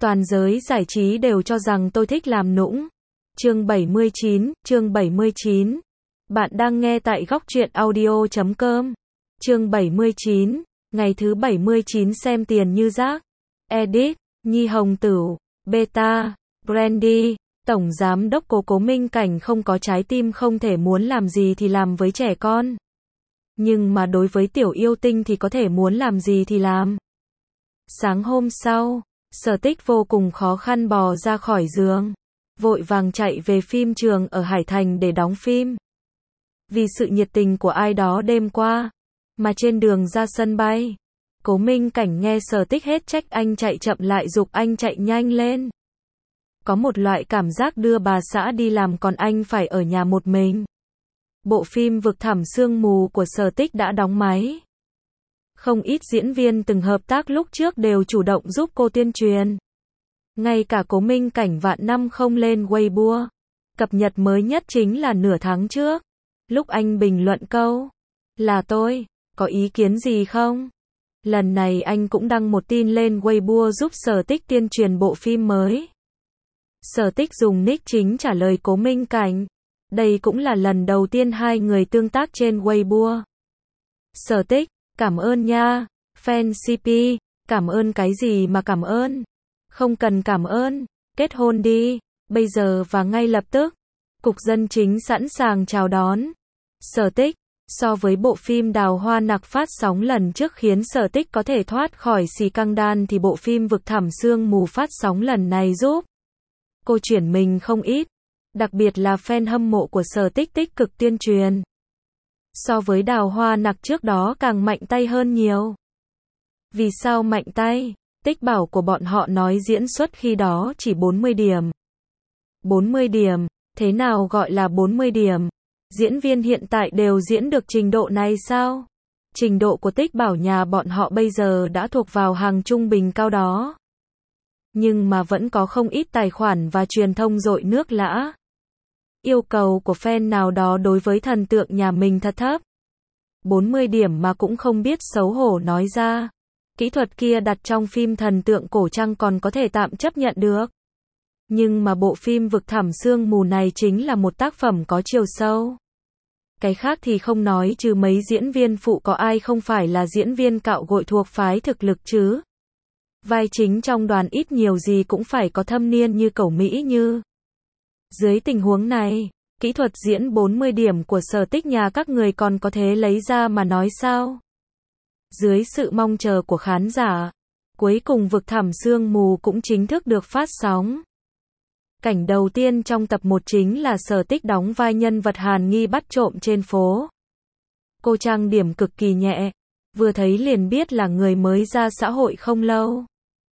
Toàn giới giải trí đều cho rằng tôi thích làm nũng. Chương 79. Bạn đang nghe tại góc truyện audio.com. Chương 79, ngày thứ 79 xem tiền như rác. Edit, Nhi Hồng Tửu, Beta, Brandy, Tổng Giám đốc Cố Minh Cảnh không có trái tim, không thể muốn làm gì thì làm với trẻ con. Nhưng mà đối với tiểu yêu tinh thì có thể muốn làm gì thì làm. Sáng hôm sau, Sở Tích vô cùng khó khăn bò ra khỏi giường, vội vàng chạy về phim trường ở Hải Thành để đóng phim. Vì sự nhiệt tình của ai đó đêm qua, mà trên đường ra sân bay, Cố Minh Cảnh nghe Sở Tích hết trách anh chạy chậm lại giục anh chạy nhanh lên. Có một loại cảm giác đưa bà xã đi làm còn anh phải ở nhà một mình. Bộ phim Vực Thẳm Sương Mù của Sở Tích đã đóng máy. Không ít diễn viên từng hợp tác lúc trước đều chủ động giúp cô tuyên truyền. Ngay cả Cố Minh Cảnh vạn năm không lên Weibo. Cập nhật mới nhất chính là nửa tháng trước. Lúc anh bình luận câu là tôi, có ý kiến gì không? Lần này anh cũng đăng một tin lên Weibo giúp Sở Tích tuyên truyền bộ phim mới. Sở Tích dùng nick chính trả lời Cố Minh Cảnh. Đây cũng là lần đầu tiên hai người tương tác trên Weibo. Sở Tích, cảm ơn nha, fan CP, cảm ơn cái gì mà cảm ơn? Không cần cảm ơn, kết hôn đi, bây giờ và ngay lập tức. Cục Dân Chính sẵn sàng chào đón. Sở Tích, so với bộ phim Đào Hoa Nặc phát sóng lần trước khiến Sở Tích có thể thoát khỏi scandal thì bộ phim Vực Thẳm Sương Mù phát sóng lần này giúp cô chuyển mình không ít. Đặc biệt là fan hâm mộ của Sở Tích tích cực tuyên truyền. So với Đào Hoa Nặc trước đó càng mạnh tay hơn nhiều. Vì sao mạnh tay? Tích bảo của bọn họ nói diễn xuất khi đó chỉ 40 điểm. 40 điểm, thế nào gọi là 40 điểm? Diễn viên hiện tại đều diễn được trình độ này sao? Trình độ của Tích bảo nhà bọn họ bây giờ đã thuộc vào hàng trung bình cao đó. Nhưng mà vẫn có không ít tài khoản và truyền thông dội nước lã. Yêu cầu của fan nào đó đối với thần tượng nhà mình thật thấp. 40 điểm mà cũng không biết xấu hổ nói ra. Kỹ thuật kia đặt trong phim thần tượng cổ trang còn có thể tạm chấp nhận được. Nhưng mà bộ phim Vực Thẳm Sương Mù này chính là một tác phẩm có chiều sâu. Cái khác thì không nói, trừ mấy diễn viên phụ có ai không phải là diễn viên cạo gội thuộc phái thực lực chứ. Vai chính trong đoàn ít nhiều gì cũng phải có thâm niên như Cẩu Mỹ Như. Dưới tình huống này, kỹ thuật diễn 40 điểm của Sở Tích nhà các người còn có thể lấy ra mà nói sao? Dưới sự mong chờ của khán giả, cuối cùng Vực Thẳm Sương Mù cũng chính thức được phát sóng. Cảnh đầu tiên trong tập 1 chính là Sở Tích đóng vai nhân vật Hàn Nghi bắt trộm trên phố. Cô trang điểm cực kỳ nhẹ, vừa thấy liền biết là người mới ra xã hội không lâu.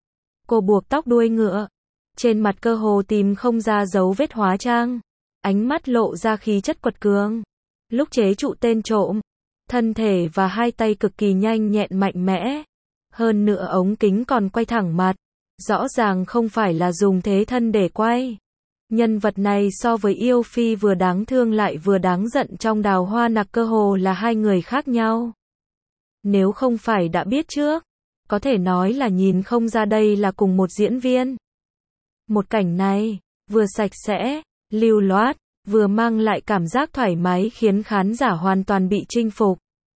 Cô buộc tóc đuôi ngựa, trên mặt cơ hồ tìm không ra dấu vết hóa trang, ánh mắt lộ ra khí chất quật cường. Lúc chế trụ tên trộm, thân thể và hai tay cực kỳ nhanh nhẹn mạnh mẽ. Hơn nữa ống kính còn quay thẳng mặt, rõ ràng không phải là dùng thế thân để quay. Nhân vật này so với Yêu Phi vừa đáng thương lại vừa đáng giận trong Đào Hoa Nặc cơ hồ là hai người khác nhau. Nếu không phải đã biết trước, có thể nói là nhìn không ra đây là cùng một diễn viên. Một cảnh này, vừa sạch sẽ, lưu loát, vừa mang lại cảm giác thoải mái khiến khán giả hoàn toàn bị chinh phục.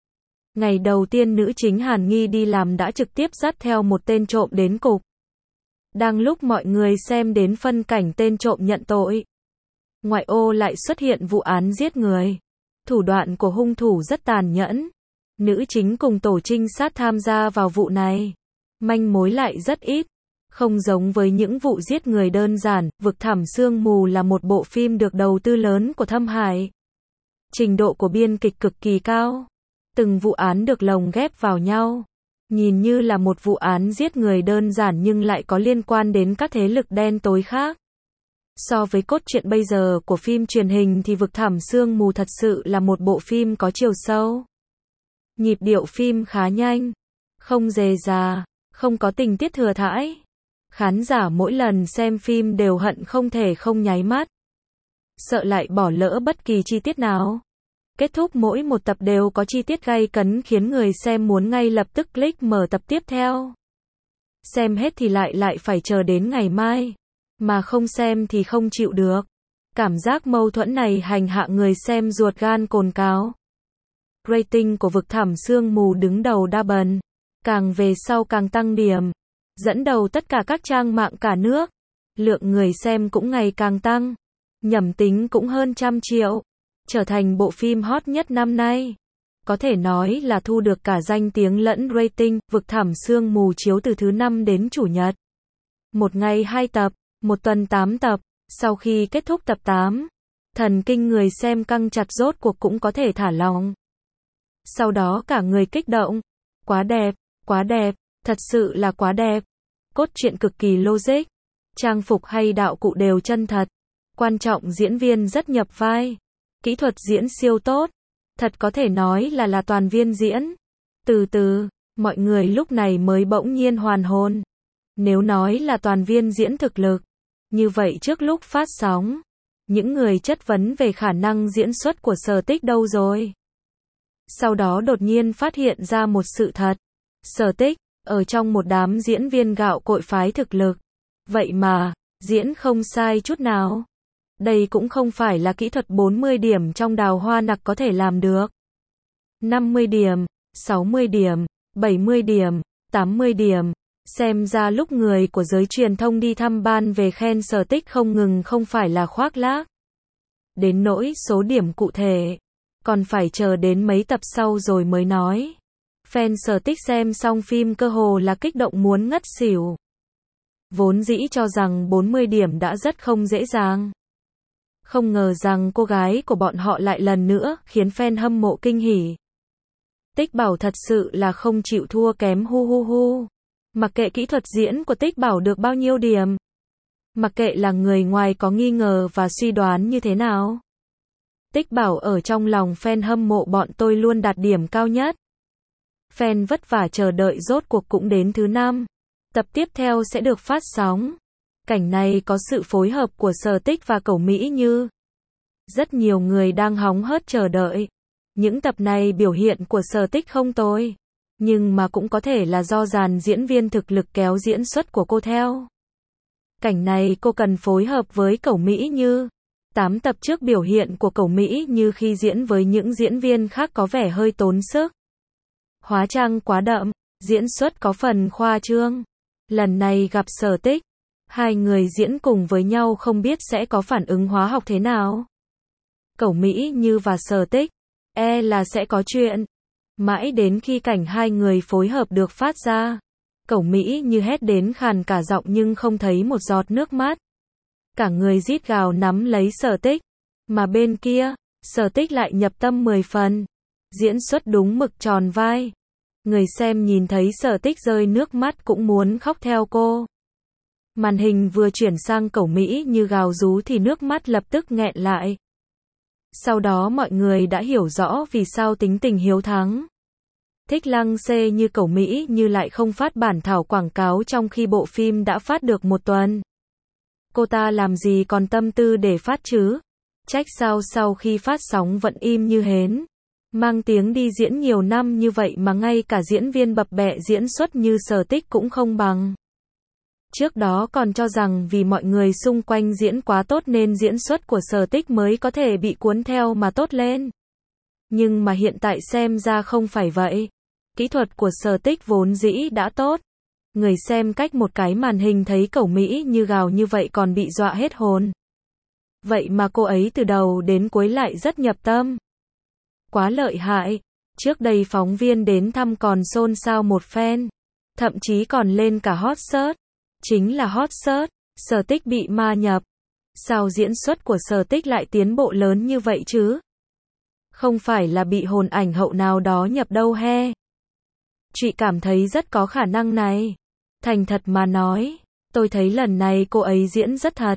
Ngày đầu tiên nữ chính Hàn Nghi đi làm đã trực tiếp dắt theo một tên trộm đến cục. Đang lúc mọi người xem đến phân cảnh tên trộm nhận tội, ngoại ô lại xuất hiện vụ án giết người. Thủ đoạn của hung thủ rất tàn nhẫn. Nữ chính cùng tổ trinh sát tham gia vào vụ này. Manh mối lại rất ít. Không giống với những vụ giết người đơn giản, Vực Thẳm Sương Mù là một bộ phim được đầu tư lớn của Thâm Hải. Trình độ của biên kịch cực kỳ cao. Từng vụ án được lồng ghép vào nhau. Nhìn như là một vụ án giết người đơn giản nhưng lại có liên quan đến các thế lực đen tối khác. So với cốt truyện bây giờ của phim truyền hình thì Vực Thẳm Sương Mù thật sự là một bộ phim có chiều sâu. Nhịp điệu phim khá nhanh, không rề rà, không có tình tiết thừa thãi. Khán giả mỗi lần xem phim đều hận không thể không nháy mắt, sợ lại bỏ lỡ bất kỳ chi tiết nào. Kết thúc mỗi một tập đều có chi tiết gay cấn khiến người xem muốn ngay lập tức click mở tập tiếp theo. xem hết thì lại phải chờ đến ngày mai, mà không xem thì không chịu được. Cảm giác mâu thuẫn này hành hạ người xem ruột gan cồn cào. Rating của Vực Thẳm Sương Mù đứng đầu đa bần, càng về sau càng tăng điểm, dẫn đầu tất cả các trang mạng cả nước. Lượng người xem cũng ngày càng tăng, nhẩm tính cũng hơn 100 triệu, trở thành bộ phim hot nhất năm nay. Có thể nói là thu được cả danh tiếng lẫn rating. Vực Thẳm Sương Mù chiếu từ thứ Năm đến Chủ nhật. Một ngày 2 tập, một tuần 8 tập. Sau khi kết thúc tập 8, thần kinh người xem căng chặt rốt cuộc cũng có thể thả lỏng. Sau đó cả người kích động. Quá đẹp, thật sự là quá đẹp. Cốt truyện cực kỳ logic, trang phục hay đạo cụ đều chân thật. Quan trọng diễn viên rất nhập vai. Kỹ thuật diễn siêu tốt. Thật có thể nói là toàn viên diễn. Từ từ, mọi người lúc này mới bỗng nhiên hoàn hồn. Nếu nói là toàn viên diễn thực lực, như vậy trước lúc phát sóng, những người chất vấn về khả năng diễn xuất của Sở Tích đâu rồi? Sau đó đột nhiên phát hiện ra một sự thật. Sở Tích, ở trong một đám diễn viên gạo cội phái thực lực. Vậy mà, diễn không sai chút nào. Đây cũng không phải là kỹ thuật 40 điểm trong Đào Hoa Nặc có thể làm được. 50 điểm, 60 điểm, 70 điểm, 80 điểm. Xem ra lúc người của giới truyền thông đi thăm ban về khen Sở Tích không ngừng không phải là khoác lác. Đến nỗi số điểm cụ thể, còn phải chờ đến mấy tập sau rồi mới nói. Fan Sở Tích xem xong phim cơ hồ là kích động muốn ngất xỉu. Vốn dĩ cho rằng 40 điểm đã rất không dễ dàng. Không ngờ rằng cô gái của bọn họ lại lần nữa khiến fan hâm mộ kinh hỉ. Tích Bảo thật sự là không chịu thua kém hu hu hu. Mặc kệ kỹ thuật diễn của Tích Bảo được bao nhiêu điểm, mặc kệ là người ngoài có nghi ngờ và suy đoán như thế nào, Tích Bảo ở trong lòng fan hâm mộ bọn tôi luôn đạt điểm cao nhất. Fan vất vả chờ đợi rốt cuộc cũng đến thứ 5. Tập tiếp theo sẽ được phát sóng. Cảnh này có sự phối hợp của Sở Tích và Cẩu Mỹ Như. Rất nhiều người đang hóng hớt chờ đợi. Những tập này biểu hiện của Sở Tích không tồi, nhưng mà cũng có thể là do dàn diễn viên thực lực kéo diễn xuất của cô theo. Cảnh này cô cần phối hợp với Cẩu Mỹ Như. 8 tập trước biểu hiện của Cẩu Mỹ Như khi diễn với những diễn viên khác có vẻ hơi tốn sức. Hóa trang quá đậm, diễn xuất có phần khoa trương. Lần này gặp Sở Tích, hai người diễn cùng với nhau không biết sẽ có phản ứng hóa học thế nào. Cẩu Mỹ Như và Sở Tích, là sẽ có chuyện. Mãi đến khi cảnh hai người phối hợp được phát ra, Cẩu Mỹ Như hét đến khàn cả giọng nhưng không thấy một giọt nước mắt. Cả người rít gào nắm lấy Sở Tích, mà bên kia, Sở Tích lại nhập tâm 10 phần. Diễn xuất đúng mực tròn vai. Người xem nhìn thấy Sở Tích rơi nước mắt cũng muốn khóc theo cô. Màn hình vừa chuyển sang Cẩu Mỹ Như gào rú thì nước mắt lập tức nghẹn lại. Sau đó mọi người đã hiểu rõ vì sao tính tình hiếu thắng, thích lăng xê như Cẩu Mỹ Như lại không phát bản thảo quảng cáo trong khi bộ phim đã phát được một tuần. Cô ta làm gì còn tâm tư để phát chứ? Trách sao sau khi phát sóng vẫn im như hến. Mang tiếng đi diễn nhiều năm như vậy mà ngay cả diễn viên bập bẹ diễn xuất như Sở Tích cũng không bằng. Trước đó còn cho rằng vì mọi người xung quanh diễn quá tốt nên diễn xuất của Sở Tích mới có thể bị cuốn theo mà tốt lên. Nhưng mà hiện tại xem ra không phải vậy. Kỹ thuật của Sở Tích vốn dĩ đã tốt. Người xem cách một cái màn hình thấy Cẩu Mỹ Như gào như vậy còn bị dọa hết hồn. Vậy mà cô ấy từ đầu đến cuối lại rất nhập tâm. Quá lợi hại. Trước đây phóng viên đến thăm còn xôn xao một phen. Thậm chí còn lên cả hot search. Chính là hot search, Sở Tích bị ma nhập. Sao diễn xuất của Sở Tích lại tiến bộ lớn như vậy chứ? Không phải là bị hồn ảnh hậu nào đó nhập đâu he. Chị cảm thấy rất có khả năng này. Thành thật mà nói, tôi thấy lần này cô ấy diễn rất thật.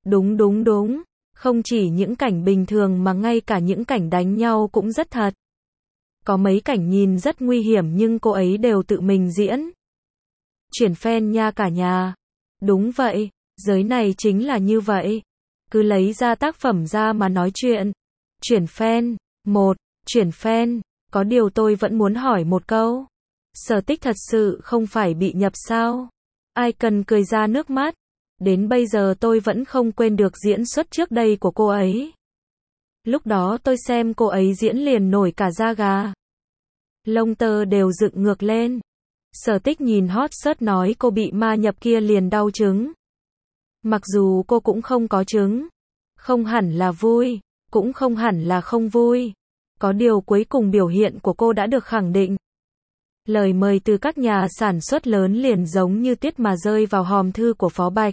Đúng. Không chỉ những cảnh bình thường mà ngay cả những cảnh đánh nhau cũng rất thật. Có mấy cảnh nhìn rất nguy hiểm nhưng cô ấy đều tự mình diễn. Chuyển fan nha cả nhà. Đúng vậy, giới này chính là như vậy. Cứ lấy ra tác phẩm ra mà nói chuyện. Chuyển fan. Chuyển fan. Có điều tôi vẫn muốn hỏi một câu. Sở Tích thật sự không phải bị nhập sao? Ai cần cười ra nước mắt. Đến bây giờ tôi vẫn không quên được diễn xuất trước đây của cô ấy. Lúc đó tôi xem cô ấy diễn liền nổi cả da gà. Lông tơ đều dựng ngược lên. Sở Tích nhìn hot search nói cô bị ma nhập kia liền đau trứng. Mặc dù cô cũng không có trứng. Không hẳn là vui, cũng không hẳn là không vui. Có điều cuối cùng biểu hiện của cô đã được khẳng định. Lời mời từ các nhà sản xuất lớn liền giống như tuyết mà rơi vào hòm thư của Phó Bạch.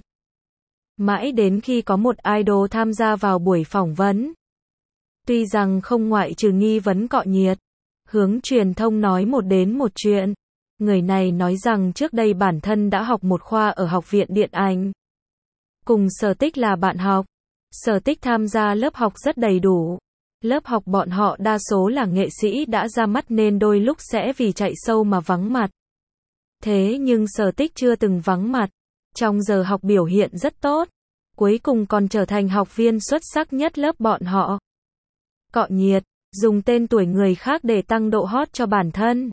Mãi đến khi có một idol tham gia vào buổi phỏng vấn. Tuy rằng không ngoại trừ nghi vấn cọ nhiệt, hướng truyền thông nói một đến một chuyện. Người này nói rằng trước đây bản thân đã học một khoa ở Học viện Điện ảnh. Cùng Sở Tích là bạn học. Sở Tích tham gia lớp học rất đầy đủ. Lớp học bọn họ đa số là nghệ sĩ đã ra mắt nên đôi lúc sẽ vì chạy show mà vắng mặt. Thế nhưng Sở Tích chưa từng vắng mặt. Trong giờ học biểu hiện rất tốt. Cuối cùng còn trở thành học viên xuất sắc nhất lớp bọn họ. Cọ nhiệt, dùng tên tuổi người khác để tăng độ hot cho bản thân.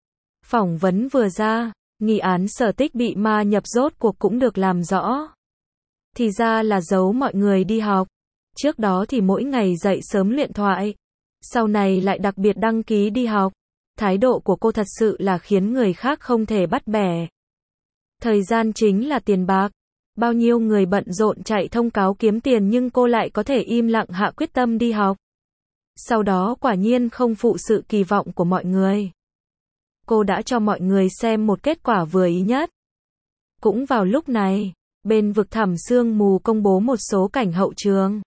Phỏng vấn vừa ra, nghi án Sở Tích bị ma nhập rốt cuộc cũng được làm rõ. Thì ra là giấu mọi người đi học. Trước đó thì mỗi ngày dậy sớm luyện thoại. Sau này lại đặc biệt đăng ký đi học. Thái độ của cô thật sự là khiến người khác không thể bắt bẻ. Thời gian chính là tiền bạc. Bao nhiêu người bận rộn chạy thông cáo kiếm tiền nhưng cô lại có thể im lặng hạ quyết tâm đi học. Sau đó quả nhiên không phụ sự kỳ vọng của mọi người. Cô đã cho mọi người xem một kết quả vừa ý nhất. Cũng vào lúc này, bên vực thẳm sương mù công bố một số cảnh hậu trường.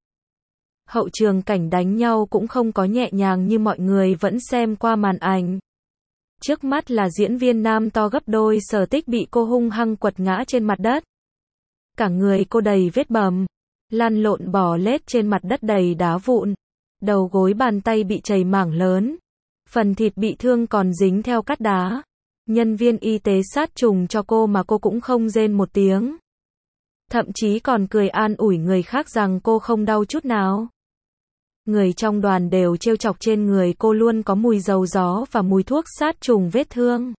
Hậu trường cảnh đánh nhau cũng không có nhẹ nhàng như mọi người vẫn xem qua màn ảnh. Trước mắt là diễn viên nam to gấp đôi Sở Tích bị cô hung hăng quật ngã trên mặt đất. Cả người cô đầy vết bầm, lăn lộn bò lết trên mặt đất đầy đá vụn. Đầu gối bàn tay bị chảy mảng lớn. Phần thịt bị thương còn dính theo cát đá. Nhân viên y tế sát trùng cho cô mà cô cũng không rên một tiếng. Thậm chí còn cười an ủi người khác rằng cô không đau chút nào. Người trong đoàn đều trêu chọc trên người cô luôn có mùi dầu gió và mùi thuốc sát trùng vết thương.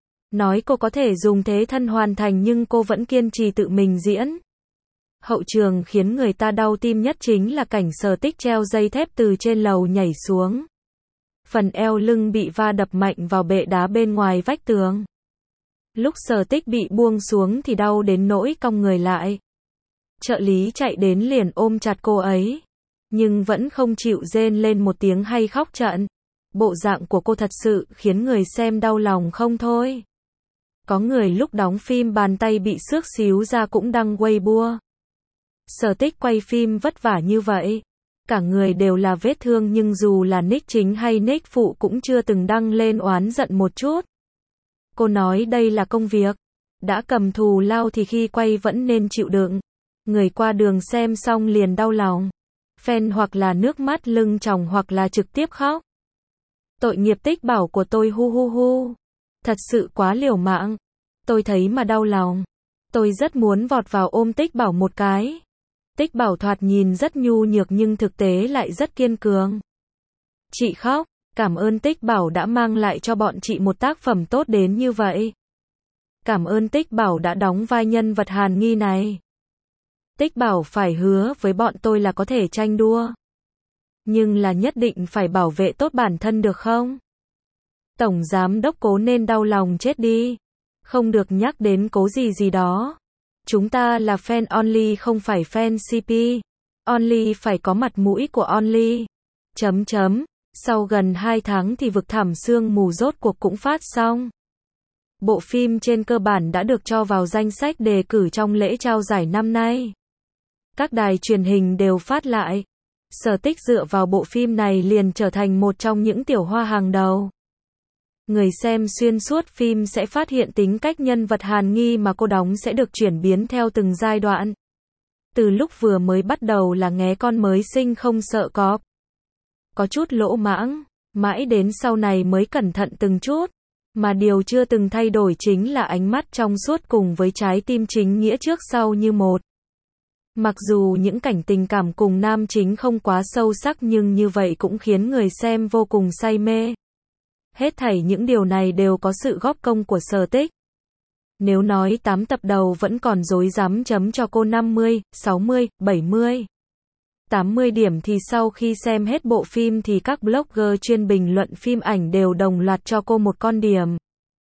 Nói cô có thể dùng thế thân hoàn thành nhưng cô vẫn kiên trì tự mình diễn. Hậu trường khiến người ta đau tim nhất chính là cảnh Sở Tích treo dây thép từ trên lầu nhảy xuống. Phần eo lưng bị va đập mạnh vào bệ đá bên ngoài vách tường. Lúc Sở Tích bị buông xuống thì đau đến nỗi cong người lại. Trợ lý chạy đến liền ôm chặt cô ấy. Nhưng vẫn không chịu rên lên một tiếng hay khóc trận. Bộ dạng của cô thật sự khiến người xem đau lòng không thôi. Có người lúc đóng phim bàn tay bị xước xíu ra cũng đăng Weibo. Sở Tích quay phim vất vả như vậy. Cả người đều là vết thương nhưng dù là nick chính hay nick phụ cũng chưa từng đăng lên oán giận một chút. Cô nói đây là công việc. Đã cầm thù lao thì khi quay vẫn nên chịu đựng. Người qua đường xem xong liền đau lòng. Fan hoặc là nước mắt lưng tròng hoặc là trực tiếp khóc. Tội nghiệp Tích Bảo của tôi hu hu hu. Thật sự quá liều mạng. Tôi thấy mà đau lòng. Tôi rất muốn vọt vào ôm Tích Bảo một cái. Tích Bảo thoạt nhìn rất nhu nhược nhưng thực tế lại rất kiên cường. Chị khóc, cảm ơn Tích Bảo đã mang lại cho bọn chị một tác phẩm tốt đến như vậy. Cảm ơn Tích Bảo đã đóng vai nhân vật Hàn Nghi này. Tích Bảo phải hứa với bọn tôi là có thể tranh đua. Nhưng là nhất định phải bảo vệ tốt bản thân được không? Tổng giám đốc Cố nên đau lòng chết đi. Không được nhắc đến Cố gì gì đó. Chúng ta là fan Only không phải fan CP. Only phải có mặt mũi của Only. Sau gần 2 tháng thì vực thẳm sương mù rốt cuộc cũng phát xong. Bộ phim trên cơ bản đã được cho vào danh sách đề cử trong lễ trao giải năm nay. Các đài truyền hình đều phát lại. Sở Tích dựa vào bộ phim này liền trở thành một trong những tiểu hoa hàng đầu. Người xem xuyên suốt phim sẽ phát hiện tính cách nhân vật Hàn Nghi mà cô đóng sẽ được chuyển biến theo từng giai đoạn. Từ lúc vừa mới bắt đầu là nghé con mới sinh không sợ cọp. Có chút lỗ mãng, mãi đến sau này mới cẩn thận từng chút. Mà điều chưa từng thay đổi chính là ánh mắt trong suốt cùng với trái tim chính nghĩa trước sau như một. Mặc dù những cảnh tình cảm cùng nam chính không quá sâu sắc nhưng như vậy cũng khiến người xem vô cùng say mê. Hết thảy những điều này đều có sự góp công của Sở Tích. Nếu nói 8 tập đầu vẫn còn rối rắm chấm cho cô 50, 60, 70, 80 điểm thì sau khi xem hết bộ phim thì các blogger chuyên bình luận phim ảnh đều đồng loạt cho cô một con điểm.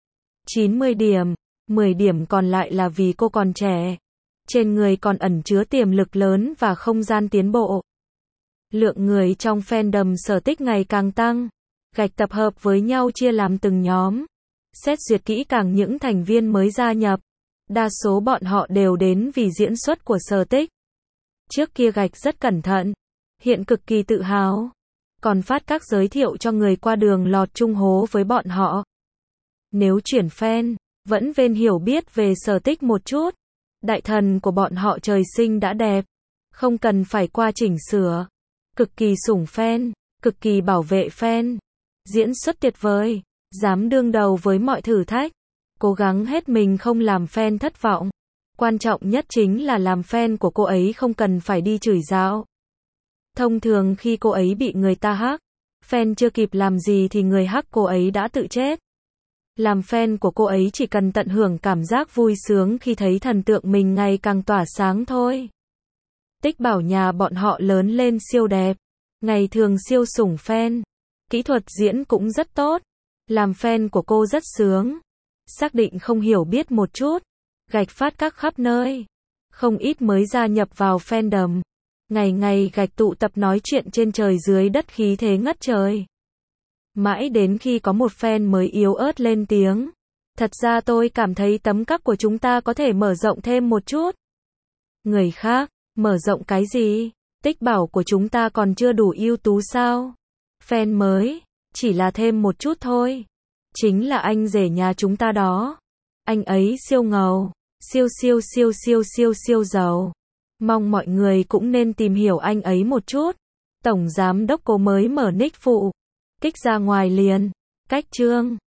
90 điểm, 10 điểm còn lại là vì cô còn trẻ. Trên người còn ẩn chứa tiềm lực lớn và không gian tiến bộ. Lượng người trong fandom Sở Tích ngày càng tăng. Gạch tập hợp với nhau chia làm từng nhóm. Xét duyệt kỹ càng những thành viên mới gia nhập. Đa số bọn họ đều đến vì diễn xuất của Sở Tích. Trước kia Gạch rất cẩn thận. Hiện cực kỳ tự hào. Còn phát các giới thiệu cho người qua đường lọt chung hố với bọn họ. Nếu chuyển fan, vẫn nên hiểu biết về Sở Tích một chút. Đại thần của bọn họ trời sinh đã đẹp. Không cần phải qua chỉnh sửa. Cực kỳ sủng fan, cực kỳ bảo vệ fan. Diễn xuất tuyệt vời, dám đương đầu với mọi thử thách. Cố gắng hết mình không làm fan thất vọng. Quan trọng nhất chính là làm fan của cô ấy không cần phải đi chửi dạo. Thông thường khi cô ấy bị người ta hack, fan chưa kịp làm gì thì người hack cô ấy đã tự chết. Làm fan của cô ấy chỉ cần tận hưởng cảm giác vui sướng khi thấy thần tượng mình ngày càng tỏa sáng thôi. Tích bảo nhà bọn họ lớn lên siêu đẹp, ngày thường siêu sủng fan, kỹ thuật diễn cũng rất tốt, làm fan của cô rất sướng. Xác định không hiểu biết một chút, Gạch phát các khắp nơi, không ít mới gia nhập vào fandom. Ngày ngày Gạch tụ tập nói chuyện trên trời dưới đất khí thế ngất trời. Mãi đến khi có một fan mới yếu ớt lên tiếng. Thật ra tôi cảm thấy tấm cắp của chúng ta có thể mở rộng thêm một chút. Người khác, mở rộng cái gì? Tích bảo của chúng ta còn chưa đủ ưu tú sao? Fan mới, chỉ là thêm một chút thôi. Chính là anh rể nhà chúng ta đó. Anh ấy siêu ngầu, siêu giàu. Mong mọi người cũng nên tìm hiểu anh ấy một chút. Tổng giám đốc cô mới mở nick phụ. Kích ra ngoài liền. Cách chương